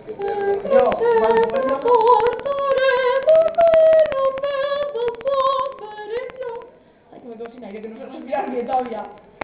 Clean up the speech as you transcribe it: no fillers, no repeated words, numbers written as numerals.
Yo, cuando Ay, que me quedo sin aire, que no sé respirar bien todavía.